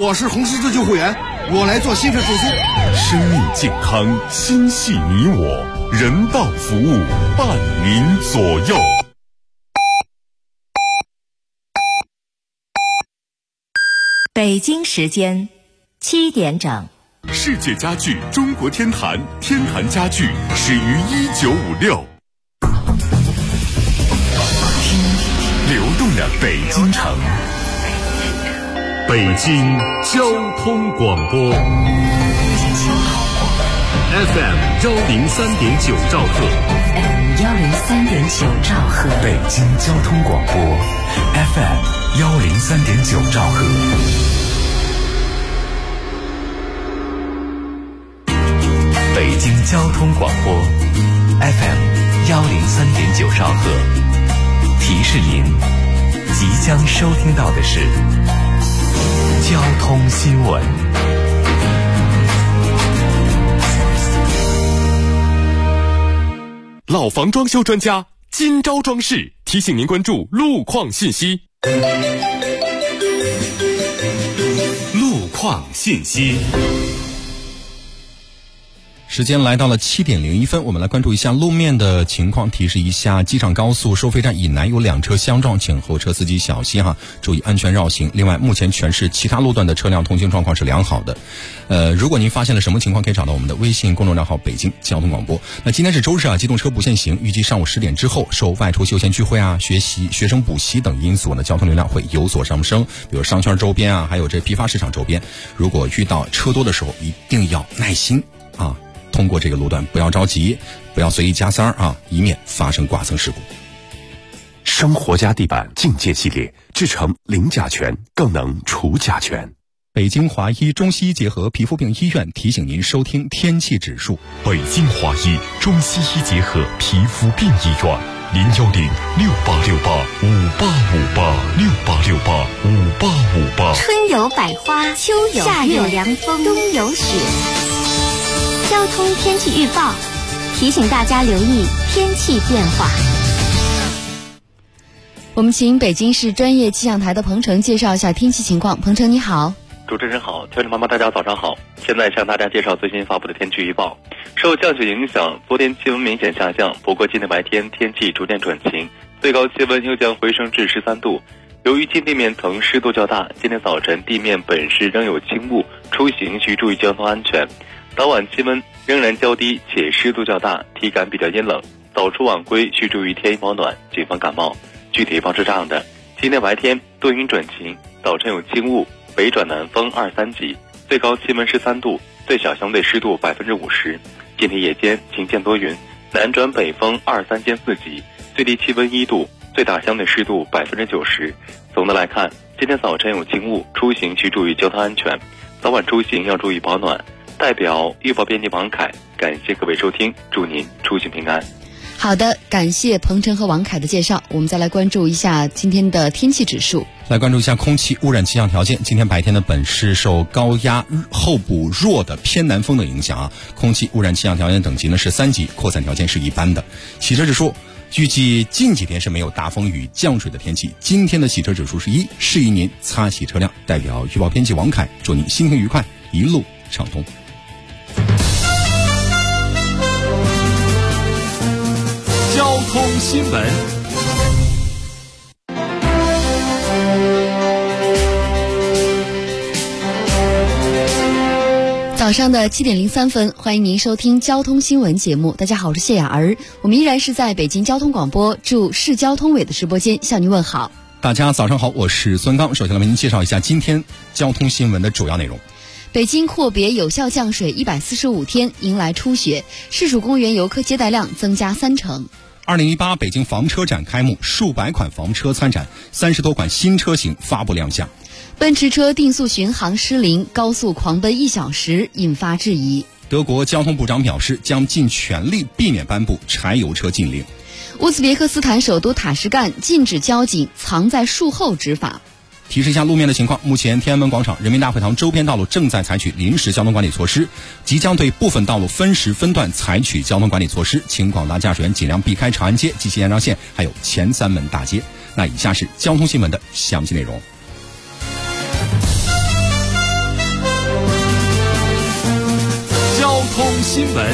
我是红十字救护员，我来做心肺复苏。 生命健康，心系你我，人道服务，伴您左右。 北京时间7点整。 世界家具中国天坛，天坛家具始于1956。听流动的北京城，北京交通广播 FM 103.9兆赫 FM 103.9兆赫， 北京交通广播 FM 103.9兆赫。北京交通广播 FM 103.9兆赫，提示您即将收听到的是交通新闻。老房装修专家金招装饰提醒您关注路况信息。路况信息。 时间来到了7点01分，我们来关注一下路面的情况，提示一下机场高速收费站以南有2车相撞，请后车司机小心哈，注意安全绕行。另外，目前全市其他路段的车辆通行状况是良好的。如果您发现了什么情况，可以找到我们的微信公众账号北京交通广播。那今天是周日啊，机动车不限行，预计上午10点之后，受外出休闲聚会啊、学习、学生补习等因素呢，交通流量会有所上升。比如商圈周边啊，还有这批发市场周边，如果遇到车多的时候，一定要耐心啊。通过这个路段不要着急，不要随意加塞啊，以免发生剐蹭事故。 生活家地板境界系列，制成零甲醛，更能除甲醛。 北京华医中西医结合皮肤病医院提醒您收听天气指数。 北京华医中西医结合皮肤病医院，010686858586868685858。 春有百花，秋有夏有凉风，冬有雪。交通天气预报提醒大家留意天气变化。 我们请北京市专业气象台的彭程介绍一下天气情况。彭程你好。 主持人好，听众朋友们大家早上好。现在向大家介绍最新发布的天气预报。受降雪影响，昨天气温明显下降，不过今天白天天气逐渐转晴，最高气温又将回升至13度。由于近地面层湿度较大，今天早晨地面本市仍有轻雾，出行需注意交通安全。早晚气温仍然较低，且湿度较大，体感比较阴冷，早出晚归需注意添衣保暖，谨防感冒。具体方是这样的：今天白天多云转晴，早晨有轻雾，北转南风2、3级，最高气温13度，最小相对湿度50%。今天夜间晴间多云，南转北风2、3兼4级，最低气温1度，最大相对湿度90%。总的来看，今天早晨有轻雾，出行需注意交通安全，早晚出行要注意保暖。代表预报编辑王凯，感谢各位收听，祝您出行平安。 好的，感谢彭程和王凯的介绍。我们再来关注一下今天的天气指数。 来关注一下空气污染气象条件。今天白天的本市受高压候补弱的偏南风的影响啊，空气污染气象条件等级呢是3级，扩散条件是一般的。洗车指数预计近几天是没有大风雨降水的天气，今天的洗车指数是1，适宜您擦洗车辆。代表预报编辑王凯，祝您心情愉快，一路畅通。 交通新闻。 早上的7点03分，欢迎您收听交通新闻节目。大家好，我是谢雅儿，我们依然是在北京交通广播驻市交通委的直播间向您问好。 大家早上好，我是孙刚。首先来为您介绍一下今天交通新闻的主要内容。 北京阔别有效降水145天，迎来初雪，市属公园游客接待量增加3成。 2018北京房车展开幕，数百款房车参展，30多款新车型发布亮相。 奔驰车定速巡航失灵，高速狂奔1小时，引发质疑。 德国交通部长表示，将尽全力避免颁布柴油车禁令。 乌兹别克斯坦首都塔什干禁止交警藏在树后执法。 提示一下路面的情况，目前天安门广场、人民大会堂周边道路正在采取临时交通管理措施，即将对部分道路分时分段采取交通管理措施，请广大驾驶员尽量避开长安街及其延长线，还有前3门大街。那以下是交通新闻的详细内容。 通新闻。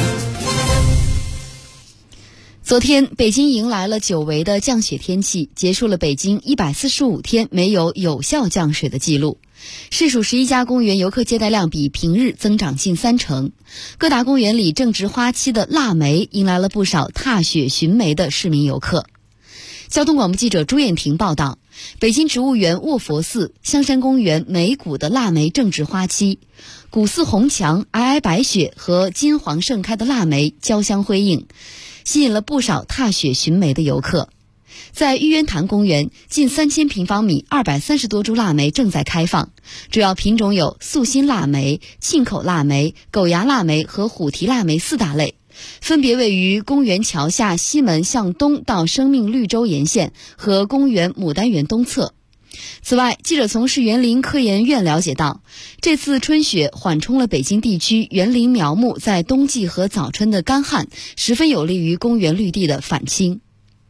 昨天，北京迎来了久违的降雪天气，结束了北京145天没有有效降水的记录。市属11家公园游客接待量比平日增长近30%。各大公园里正值花期的腊梅迎来了不少踏雪寻梅的市民游客。交通广播记者朱艳婷报道，北京植物园卧佛寺、香山公园梅谷的腊梅正值花期，古寺红墙皑皑白雪和金黄盛开的腊梅交相辉映，吸引了不少踏雪寻梅的游客。在玉渊潭公园，近3000平方米230多株腊梅正在开放，主要品种有素心腊梅、沁口腊梅、狗牙腊梅和虎蹄腊梅4大类，分别位于公园桥下西门向东到生命绿洲沿线和公园牡丹园东侧。此外，记者从市园林科研院了解到，这次春雪缓冲了北京地区园林苗木在冬季和早春的干旱，十分有利于公园绿地的返青。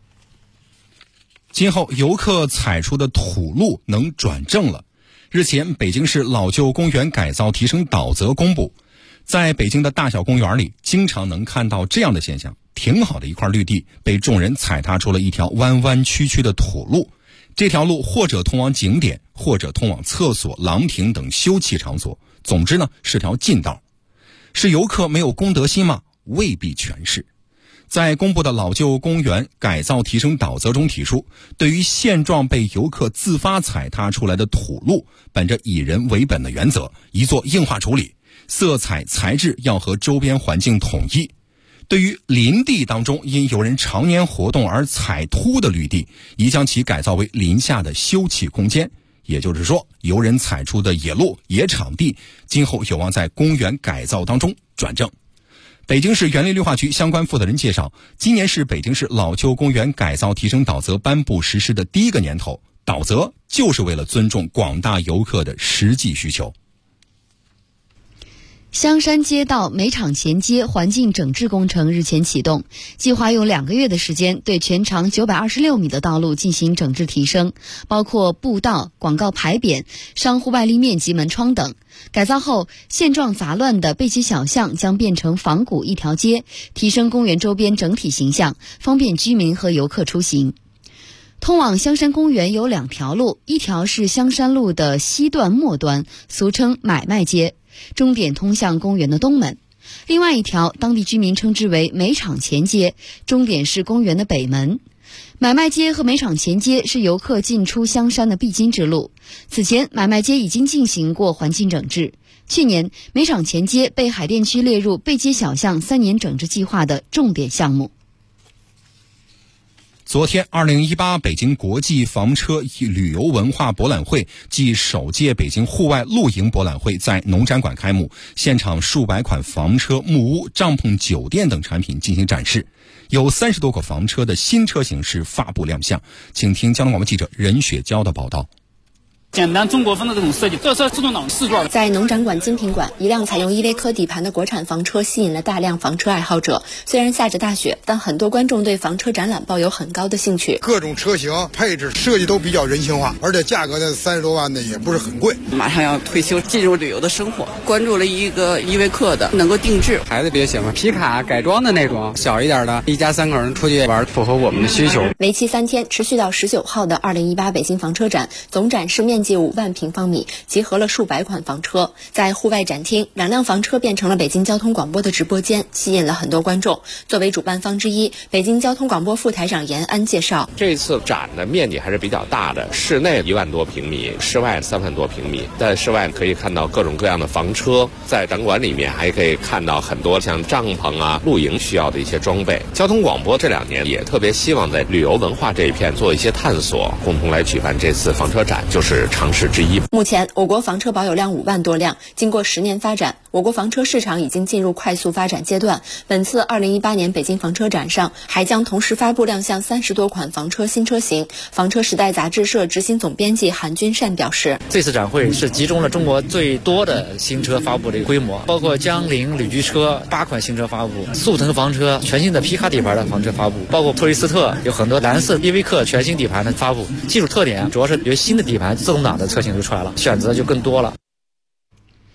今后游客踩出的土路能转正了。日前，北京市老旧公园改造提升导则公布，在北京的大小公园里，经常能看到这样的现象：挺好的一块绿地被众人踩踏出了一条弯弯曲曲的土路。这条路或者通往景点，或者通往厕所、廊亭等休憩场所，总之呢是条近道。是游客没有公德心吗？未必全是。在公布的老旧公园改造提升导则中提出，对于现状被游客自发踩踏出来的土路，本着以人为本的原则，宜做硬化处理，色彩材质要和周边环境统一。对于林地当中因有人常年活动而踩秃的绿地，宜将其改造为林下的休憩空间。也就是说，游人踩出的野路、野场地，今后有望在公园改造当中转正。北京市园林绿化局相关负责人介绍，今年是北京市老旧公园改造提升导则颁布实施的第一个年头，导则就是为了尊重广大游客的实际需求。 香山街道煤厂前街环境整治工程日前启动，计划用2个月的时间对全长926米的道路进行整治提升，包括步道、广告牌匾、商户外立面及门窗等。改造后，现状杂乱的背街小巷将变成仿古一条街，提升公园周边整体形象，方便居民和游客出行。通往香山公园有2条路，一条是香山路的西段末端，俗称买卖街，终点通向公园的东门；另外一条，当地居民称之为煤厂前街，终点是公园的北门。买卖街和煤厂前街是游客进出香山的必经之路。此前，买卖街已经进行过环境整治。去年，煤厂前街被海淀区列入背街小巷3年整治计划的重点项目。 昨天，2018北京国际房车旅游文化博览会暨首届北京户外露营博览会在农展馆开幕，现场数百款房车、木屋、帐篷、酒店等产品进行展示，有30多个房车的新车型是发布亮相。请听交通广播记者任雪娇的报道。 简单中国风的这种设计，这车自动挡4座。 在农展馆精品馆，一辆采用依维柯底盘的国产房车吸引了大量房车爱好者。虽然下着大雪，但很多观众对房车展览抱有很高的兴趣。 各种车型配置设计都比较人性化，而且价格呢30多万的也不是很贵。 马上要退休，进入旅游的生活，关注了一个依维柯的，能够定制。 孩子比较喜欢皮卡改装的那种，小一点的，一家3口人出去玩，符合我们的需求。 为期3天，持续到19号的2018北京房车展，总展示面积5万平方米，集合了数百款房车。在户外展厅，2辆房车变成了北京交通广播的直播间，吸引了很多观众。作为主办方之一，北京交通广播副台长严安介绍， 这次展的面积还是比较大的，室内1万多平米，室外3万多平米。在室外可以看到各种各样的房车，在展馆里面还可以看到很多像帐篷啊、露营需要的一些装备。交通广播这2年也特别希望在旅游文化这一片做一些探索，共同来举办这次房车展，就是尝试之一。 目前，我国房车保有量5万多辆。经过10年发展，我国房车市场已经进入快速发展阶段。本次2018年北京房车展上，还将同时发布亮相30多款房车新车型。房车时代杂志社执行总编辑韩军善表示， 这次展会是集中了中国最多的新车发布的规模，包括江铃旅居车8款新车发布，速腾房车全新的皮卡底盘的房车发布，包括托雷斯特有很多蓝色依维柯全新底盘的发布。技术特点主要是有新的底盘自动挡的车型就出来了，选择就更多了。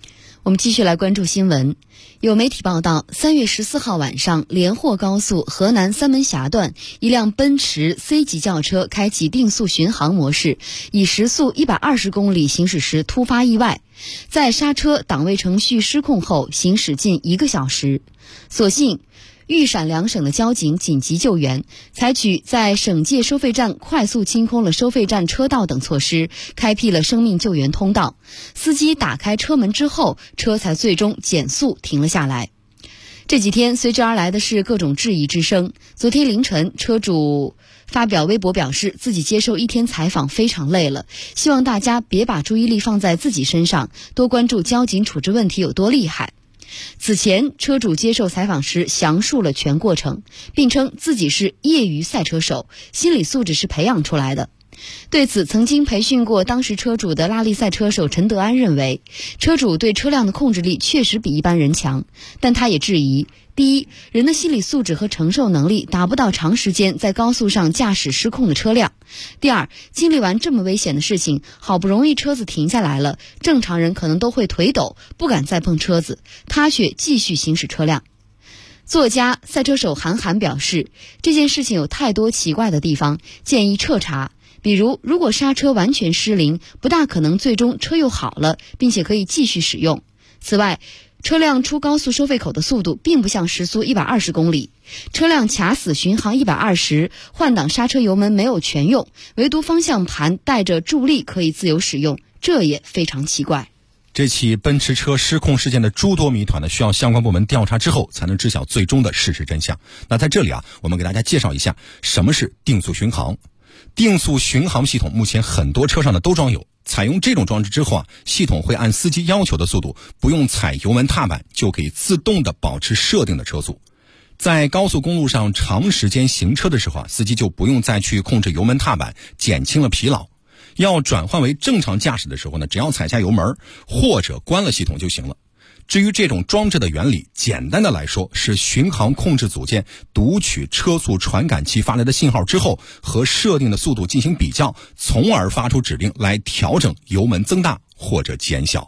我们继续来关注新闻。有媒体报道，3月14号晚上，连霍高速河南三门峡段，一辆奔驰 C 级轿车开启定速巡航模式，以时速120公里行驶时突发意外，在刹车档位程序失控后行驶近1个小时，所幸豫陕两省的交警紧急救援，采取在省界收费站快速清空了收费站车道等措施，开辟了生命救援通道。司机打开车门之后，车才最终减速停了下来。这几天随之而来的是各种质疑之声。昨天凌晨，车主发表微博表示，自己接受1天采访非常累了，希望大家别把注意力放在自己身上，多关注交警处置问题有多厉害。此前，车主接受采访时详述了全过程，并称自己是业余赛车手，心理素质是培养出来的。对此，曾经培训过当时车主的拉力赛车手陈德安认为，车主对车辆的控制力确实比一般人强，但他也质疑：第一，人的心理素质和承受能力达不到长时间在高速上驾驶失控的车辆；第二，经历完这么危险的事情，好不容易车子停下来了，正常人可能都会腿抖，不敢再碰车子，他却继续行驶车辆。作家、赛车手韩寒表示，这件事情有太多奇怪的地方，建议彻查。比如，如果刹车完全失灵，不大可能最终车又好了，并且可以继续使用。此外，车辆出高速收费口的速度并不像时速120公里，车辆卡死巡航120，换挡刹车油门没有全用，唯独方向盘带着助力可以自由使用，这也非常奇怪。 这起奔驰车失控事件的诸多谜团呢，需要相关部门调查之后才能知晓最终的事实真相。那在这里我们给大家介绍一下什么是定速巡航。定速巡航系统目前很多车上都装有，采用这种装置之后系统会按司机要求的速度，不用踩油门踏板就可以自动的保持设定的车速。在高速公路上长时间行车的时候司机就不用再去控制油门踏板，减轻了疲劳。要转换为正常驾驶的时候只要踩下油门或者关了系统就行了。至于这种装置的原理，简单的来说是巡航控制组件读取车速传感器发来的信号之后，和设定的速度进行比较，从而发出指令来调整油门增大或者减小。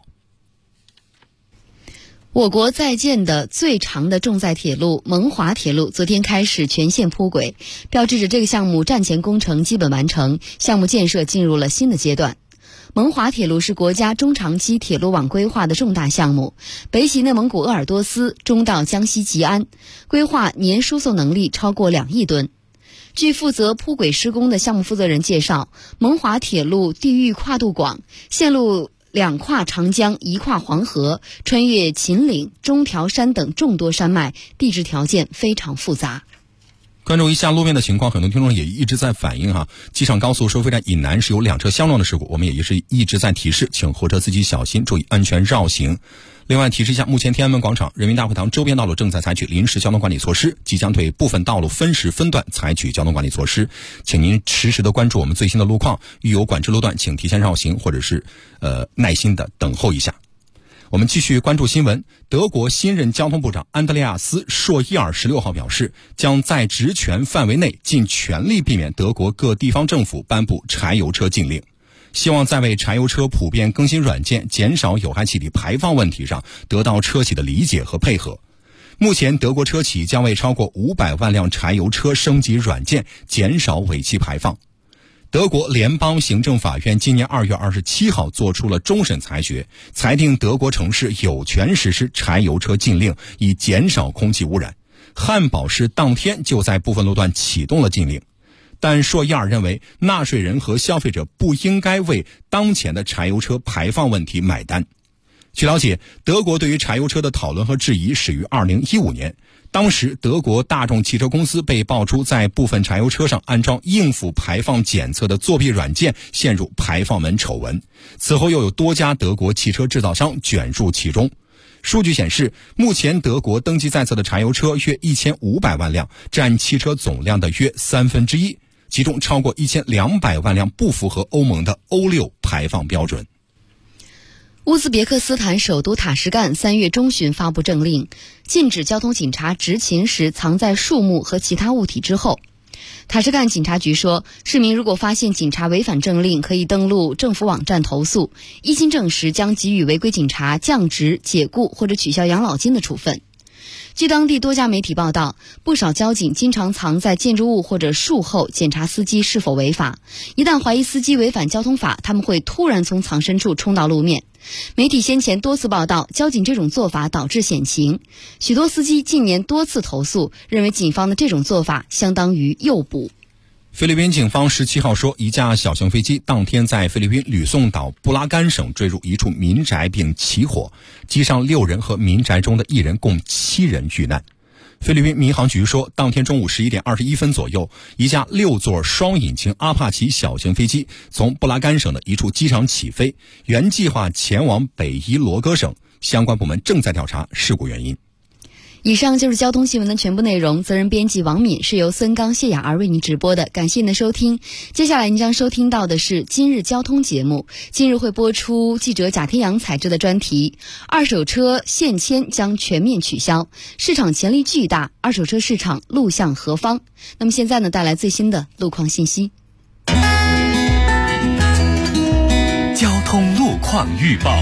我国在建的最长的重载铁路蒙华铁路昨天开始全线铺轨，标志着这个项目战前工程基本完成，项目建设进入了新的阶段。蒙华铁路是国家中长期铁路网规划的重大项目，北起内蒙古鄂尔多斯，中到江西吉安，规划年输送能力超过2亿吨。据负责铺轨施工的项目负责人介绍，蒙华铁路地域跨度广，线路2跨长江，1跨黄河，穿越秦岭、中条山等众多山脉，地质条件非常复杂。 关注一下路面的情况，很多听众也一直在反映机场高速收费站以南是有2车相撞的事故，我们也是一直在提示，请货车司机小心，注意安全绕行。另外提示一下，目前天安门广场、人民大会堂周边道路正在采取临时交通管理措施，即将对部分道路分时分段采取交通管理措施，请您实时的关注我们最新的路况，遇有管制路段请提前绕行，或者是耐心的等候一下。我们继续关注新闻。德国新任交通部长安德烈亚斯·朔伊尔16号表示，将在职权范围内尽全力避免德国各地方政府颁布柴油车禁令，希望在为柴油车普遍更新软件、减少有害气体排放问题上得到车企的理解和配合。目前德国车企将为超过500万辆柴油车升级软件，减少尾气排放。德国联邦行政法院今年2月27号作出了终审裁决，裁定德国城市有权实施柴油车禁令，以减少空气污染。汉堡市当天就在部分路段启动了禁令，但朔伊尔认为纳税人和消费者不应该为当前的柴油车排放问题买单。据了解，德国对于柴油车的讨论和质疑始于2015年，当时德国大众汽车公司被爆出在部分柴油车上安装应付排放检测的作弊软件，陷入排放门丑闻。此后又有多家德国汽车制造商卷入其中。数据显示，目前德国登记在册的柴油车约1500万辆，占汽车总量的约1/3，其中超过1200万辆不符合欧盟的欧6排放标准。 乌兹别克斯坦首都塔什干3月中旬发布政令，禁止交通警察执勤时藏在树木和其他物体之后。 塔什干警察局说，市民如果发现警察违反政令，可以登录政府网站投诉，一经证实将给予违规警察降职、解雇或者取消养老金的处分。据当地多家媒体报道，不少交警经常藏在建筑物或者树后检查司机是否违法，一旦怀疑司机违反交通法，他们会突然从藏身处冲到路面。媒体先前多次报道，交警这种做法导致险情，许多司机近年多次投诉，认为警方的这种做法相当于诱捕。 菲律宾警方17号说，一架小型飞机当天在菲律宾吕宋岛布拉干省坠入一处民宅并起火，机上6人和民宅中的1人共7人遇难。菲律宾民航局说，当天中午11点21分左右，一架6座双引擎阿帕奇小型飞机从布拉干省的一处机场起飞，原计划前往北伊罗戈省，相关部门正在调查事故原因。 以上就是交通新闻的全部内容，责任编辑王敏，是由孙刚、谢雅儿为您直播的，感谢您的收听。接下来您将收听到的是今日交通节目，今日会播出记者贾天阳采制的专题，二手车限迁将全面取消，市场潜力巨大，二手车市场路向何方？那么现在呢，带来最新的路况信息。 交通路况预报。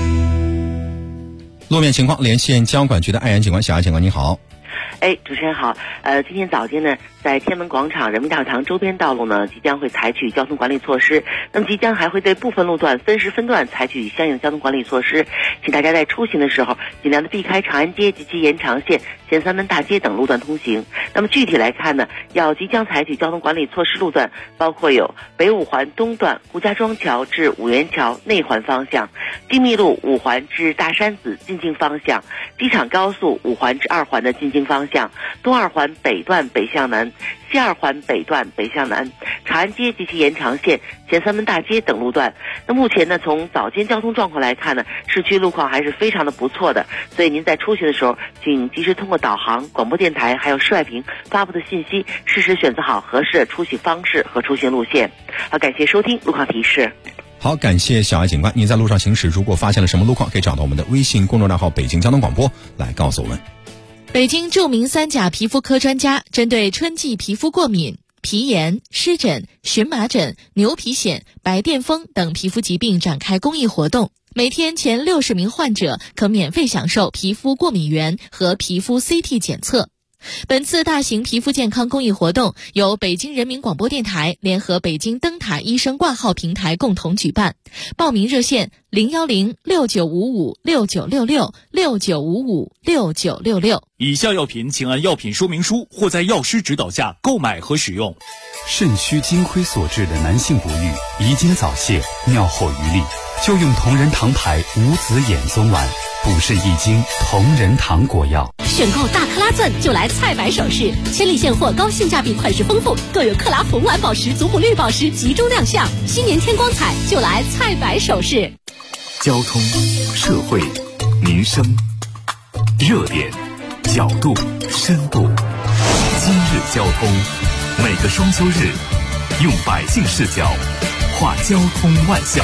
路面情况，连线交管局的艾岩警官，小艾警官，你好。 主持人好。今天早间呢，在天安门广场、人民大会堂周边道路呢，即将会采取交通管理措施。那么即将还会对部分路段分时分段采取相应的交通管理措施，请大家在出行的时候尽量的避开长安街及其延长线、前三门大街等路段通行。那么具体来看呢，即将采取交通管理措施路段包括有北五环东段顾家庄桥至五元桥内环方向，精密路5环至大山子进京方向，机场高速5环至2环的进京方向，东2环北段北向南，西2环北段北向南，长安街及其延长线、前三门大街等路段。那目前呢，从早间交通状况来看呢，市区路况还是非常的不错的，所以您在出行的时候，请及时通过导航、广播电台还有市外屏发布的信息，适时选择好合适的出行方式和出行路线。好，感谢收听路况提示。 好，感谢小艾警官。您在路上行驶，如果发现了什么路况，可以找到我们的微信公众账号北京交通广播来告诉我们。 北京著名3甲皮肤科专家针对春季皮肤过敏、皮炎、湿疹、荨麻疹、牛皮癣、白癜风等皮肤疾病展开公益活动，每天前60名患者可免费享受皮肤过敏原和皮肤 CT 检测。本次大型皮肤健康公益活动由北京人民广播电台联合北京灯塔医生挂号平台共同举办，报名热线010-6955-6966，6955-6966。 以下药品请按药品说明书或在药师指导下购买和使用。 肾虚金亏所致的男性不育、遗精早泄、尿后余力，就用同仁堂牌无籽眼松丸，补肾益精同仁堂果药。 选购大克拉钻就来菜百首饰，千里现货，高性价比，款式丰富，更有克拉红蓝宝石、祖母绿宝石集中亮相。新年添光彩，就来菜百首饰。 交通、社会、民生，热点、角度、深度。今日交通，每个双休日，用百姓视角话交通万象。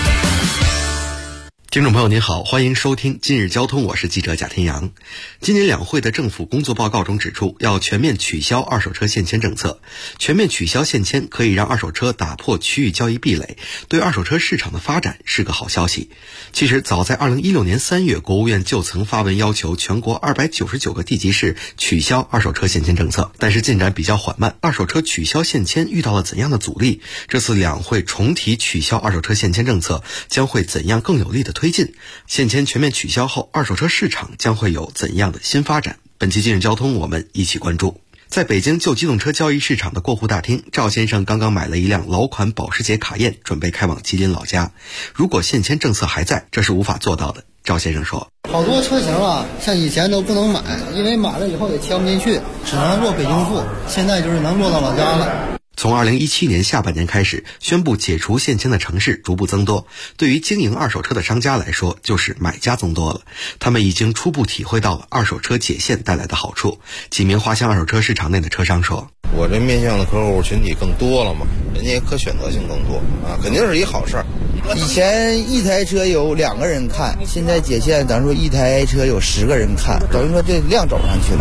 听众朋友您好，欢迎收听今日交通，我是记者贾天阳。今年两会的政府工作报告中指出，要全面取消二手车限迁政策。全面取消限迁可以让二手车打破区域交易壁垒，对二手车市场的发展是个好消息。其实早在2016年3月，国务院就曾发文要求全国299个地级市取消二手车限迁政策，但是进展比较缓慢。二手车取消限迁遇到了怎样的阻力？这次两会重提取消二手车限迁政策，将会怎样更有力的推进？限迁全面取消后，二手车市场将会有怎样的新发展？本期今日交通我们一起关注。在北京旧机动车交易市场的过户大厅，赵先生刚刚买了一辆老款保时捷卡宴，准备开往吉林老家。如果限迁政策还在，这是无法做到的。赵先生说， 好多车型啊，像以前都不能买，因为买了以后也迁不进去，只能落北京户，现在就是能落到老家了。 从2017年下半年开始，宣布解除限迁的城市逐步增多，对于经营二手车的商家来说，就是买家增多了。他们已经初步体会到了二手车解限带来的好处。几名花乡二手车市场内的车商说， 我这面向的客户群体更多了嘛，人家可选择性更多啊，肯定是一好事儿。 以前一台车有2个人看，现在解限咱说一台车有10个人看，等于说这量走上去了。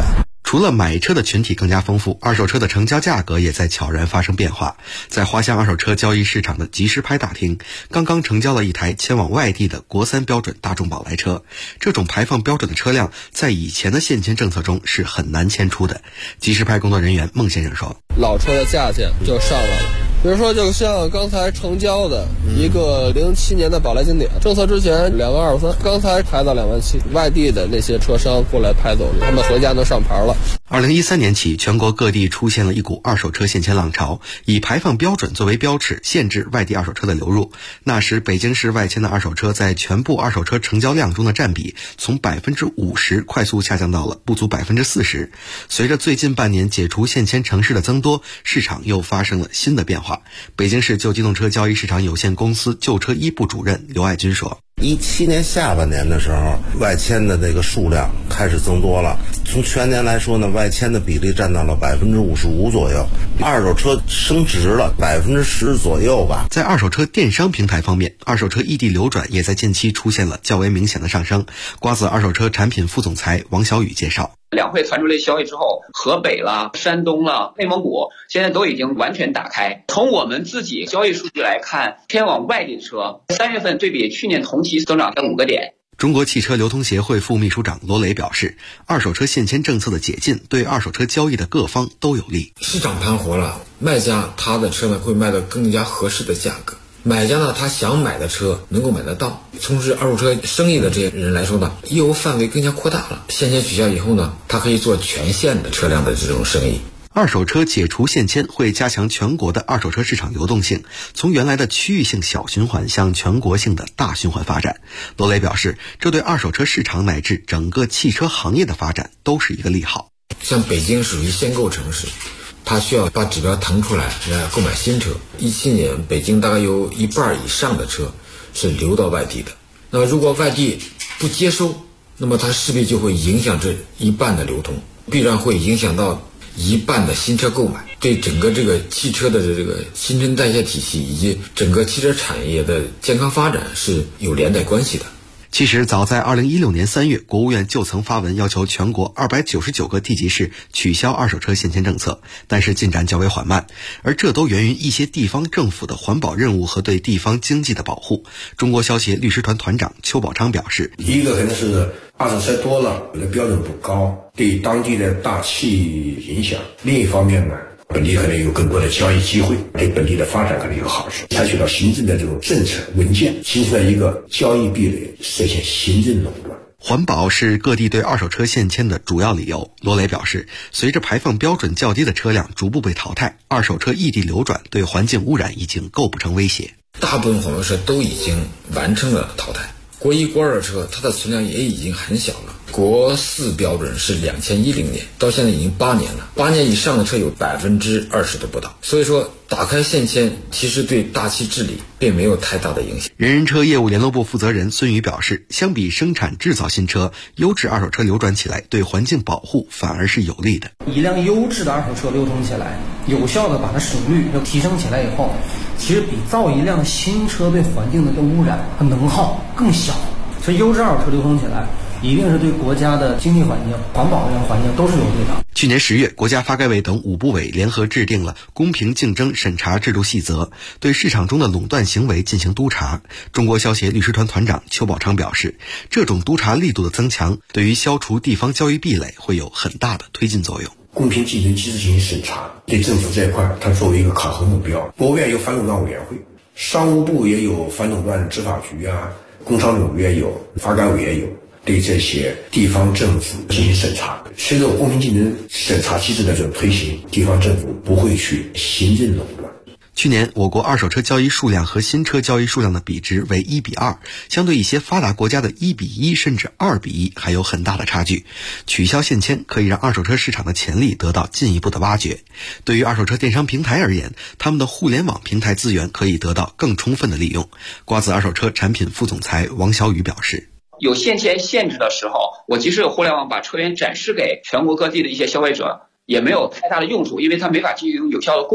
除了买车的群体更加丰富，二手车的成交价格也在悄然发生变化。在花乡二手车交易市场的即时拍大厅，刚刚成交了一台迁往外地的国3标准大众宝来车。这种排放标准的车辆在以前的限迁政策中是很难迁出的。即时拍工作人员孟先生说， 老车的价钱就上来了，比如说就像刚才成交的一个07年的宝来经典，政策之前2.23万，刚才拍到2.7万，外地的那些车商过来拍走，他们回家能上牌了。 2013年起，全国各地出现了一股二手车限迁浪潮，以排放标准作为标尺，限制外地二手车的流入。那时北京市外迁的二手车在全部二手车成交量中的占比从 50% 快速下降到了不足 40%。随着最近半年解除限迁城市的增多，市场又发生了新的变化。北京市旧机动车交易市场有限公司旧车一部主任刘爱军说 ，17年下半年的时候，外迁的这个数量开始增多了。从全年来说呢，外迁的比例占到了55%左右，二手车升值了10%左右吧。 在二手车电商平台方面，二手车异地流转也在近期出现了较为明显的上升。瓜子二手车产品副总裁王小雨介绍， 两会团出类消息之后，河北啦、山东啦、内蒙古现在都已经完全打开。从我们自己交易数据来看，偏往外地的车3月份对比去年同期增长了5个点。 中国汽车流通协会副秘书长罗雷表示，二手车限迁政策的解禁对二手车交易的各方都有利。 市场盘活了，卖家他的车呢会卖到更加合适的价格，买家呢他想买的车能够买得到。从事二手车生意的这些人来说呢，业务范围更加扩大了。限迁取消以后呢，他可以做全线的车辆的这种生意。 二手车解除限迁会加强全国的二手车市场流动性，从原来的区域性小循环向全国性的大循环发展。罗雷表示，这对二手车市场乃至整个汽车行业的发展都是一个利好。 像北京属于限购城市，它需要把指标腾出来来购买新车。17年北京大概有1半以上的车是流到外地的，那么如果外地不接收，那么它势必就会影响这一半的流通，必然会影响到一半的新车购买，对整个这个汽车的这个新陈代谢体系以及整个汽车产业的健康发展是有连带关系的。 其实早在2016年3月，国务院就曾发文要求全国299个地级市取消二手车限迁政策，但是进展较为缓慢，而这都源于一些地方政府的环保任务和对地方经济的保护。中国消协律师团团长邱宝昌表示， 一个可能是二手车多了，有的标准不高，对当地的大气影响；另一方面呢，本地可能有更多的交易机会，对本地的发展可能有好处。采取到行政的这种政策文件，形成了一个交易壁垒，实现行政垄断。 环保是各地对二手车限迁的主要理由。罗雷表示，随着排放标准较低的车辆逐步被淘汰，二手车异地流转对环境污染已经构不成威胁。 大部分混合车都已经完成了淘汰，国1、国2的车它的存量也已经很小了。国4标准是2010年，到现在已经8年了，8年以上的车有20%都不到。所以说打开限迁其实对大气治理并没有太大的影响。 人人车业务联络部负责人孙宇表示，相比生产制造新车，优质二手车流转起来对环境保护反而是有利的。 一辆优质的二手车流通起来，有效的把它使用率要提升起来以后，其实比造一辆新车对环境的污染和能耗更小。所以优质二手车流通起来，一定是对国家的经济环境、环保环境都是有利的。 去年10月，国家发改委等5部委联合制定了公平竞争审查制度细则，对市场中的垄断行为进行督查。中国消协律师团团长邱宝昌表示，这种督查力度的增强，对于消除地方交易壁垒会有很大的推进作用。 公平竞争机制进行审查，对政府这一块，它作为一个考核目标。国务院有反垄断委员会，商务部也有反垄断执法局啊，工商总局也有，发改委也有，对这些地方政府进行审查。随着公平竞争审查机制的这种推行，地方政府不会去行政垄断。 去年我国二手车交易数量和新车交易数量的比值为1:2，相对一些发达国家的1:1甚至2:1还有很大的差距。取消限迁可以让二手车市场的潜力得到进一步的挖掘。对于二手车电商平台而言，他们的互联网平台资源可以得到更充分的利用。瓜子二手车产品副总裁王小雨表示， 有限迁限制的时候，我即使有互联网把车源展示给全国各地的一些消费者，也没有太大的用处，因为它没法进行有效的购买。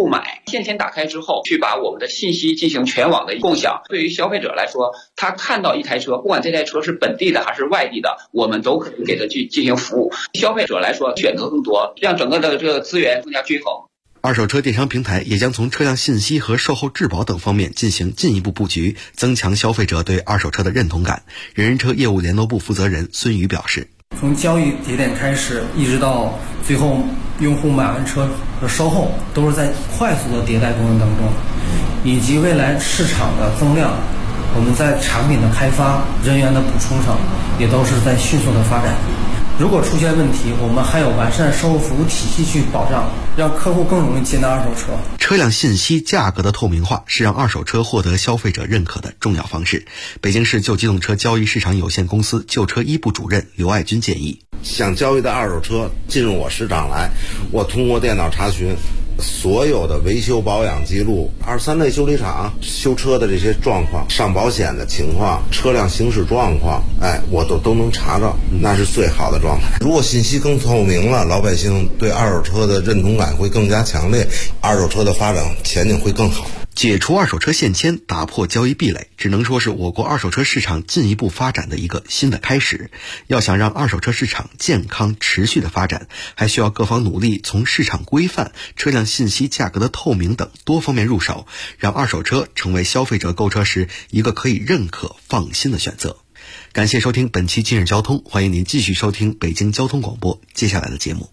线牵打开之后，去把我们的信息进行全网的共享。对于消费者来说，他看到一台车，不管这台车是本地的还是外地的，我们都可以给他去进行服务。消费者来说，选择更多，让整个的这个资源更加均衡。 二手车电商平台也将从车辆信息和售后质保等方面进行进一步布局，增强消费者对二手车的认同感。人人车业务联络部负责人孙宇表示， 从交易节点开始，一直到最后用户买完车的售后，都是在快速的迭代过程当中，以及未来市场的增量，我们在产品的开发、人员的补充上，也都是在迅速的发展。如果出现问题，我们还有完善售后服务体系去保障，让客户更容易接纳二手车。 车辆信息价格的透明化是让二手车获得消费者认可的重要方式。北京市旧机动车交易市场有限公司旧车一部主任刘爱军建议， 想交易的二手车进入我市场来，我通过电脑查询所有的维修保养记录、23类修理厂修车的这些状况、上保险的情况、车辆行驶状况，我都能查着，那是最好的状态。如果信息更透明了，老百姓对二手车的认同感会更加强烈，二手车的发展前景会更好。 解除二手车限迁，打破交易壁垒，只能说是我国二手车市场进一步发展的一个新的开始。要想让二手车市场健康持续的发展，还需要各方努力，从市场规范、车辆信息价格的透明等多方面入手，让二手车成为消费者购车时一个可以认可、放心的选择。感谢收听本期今日交通，欢迎您继续收听北京交通广播接下来的节目。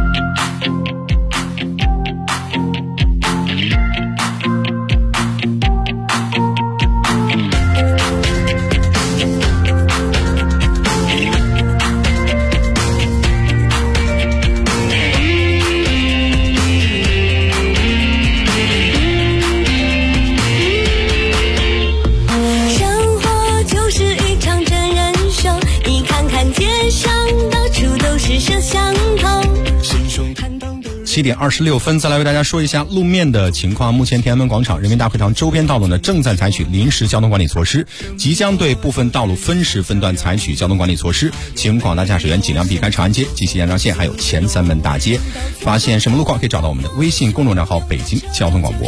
7点26分，再来为大家说一下路面的情况。目前天安门广场、人民大会堂周边道路呢，正在采取临时交通管理措施，即将对部分道路分时分段采取交通管理措施，请广大驾驶员尽量避开长安街、及其延长线，还有前三门大街。发现什么路况，可以找到我们的微信公众账号北京交通广播。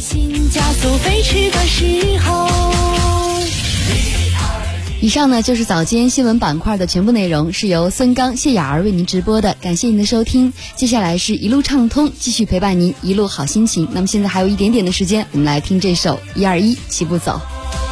以上呢就是早间新闻板块的全部内容，是由孙刚、谢雅儿为您直播的，感谢您的收听。接下来是一路畅通，继续陪伴您一路好心情。那么现在还有一点点的时间，我们来听这首121齐步走。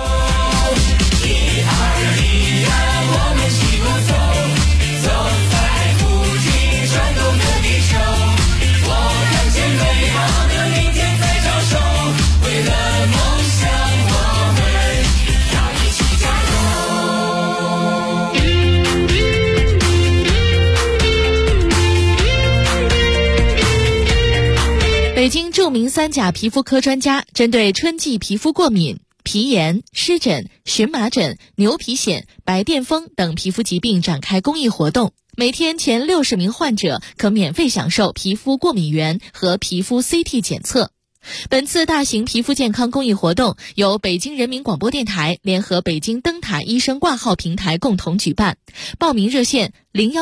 北京著名3甲皮肤科专家针对春季皮肤过敏、皮炎、湿疹、荨麻疹、牛皮癣、白癜风等皮肤疾病展开公益活动，每天前60名患者可免费享受皮肤过敏原和皮肤 CT 检测。本次大型皮肤健康公益活动由北京人民广播电台联合北京灯塔医生挂号平台共同举办，报名热线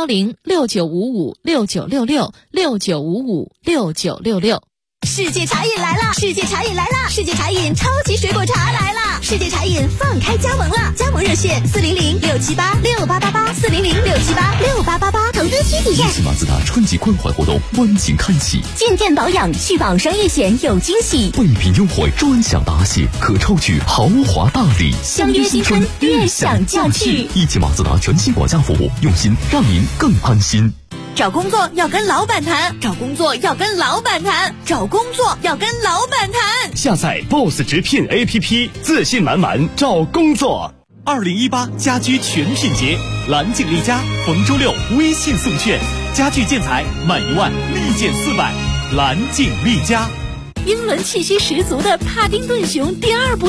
010-6955-6966，6955-6966。 世界茶饮来了！世界茶饮来了！世界茶饮超级水果茶来了！世界茶饮放开加盟了，加盟热线400-678-6888，400-678-6888，投资需体验。 一汽马自达春季关怀活动温情开启， 进店保养续保商业险有惊喜， 备品优惠专享答谢，可抽取豪华大礼。 相约新春，悦享驾趣。 一汽马自达全新保驾服务，用心让您更安心。 找工作要跟老板谈，找工作要跟老板谈，找工作要跟老板谈。 下载 BOSS 直聘 APP， 自信满满找工作。2018家居全品节，蓝景丽家逢周六微信送券，家具建材满1万立减400，蓝景丽家。 英伦气息十足的帕丁顿熊第2部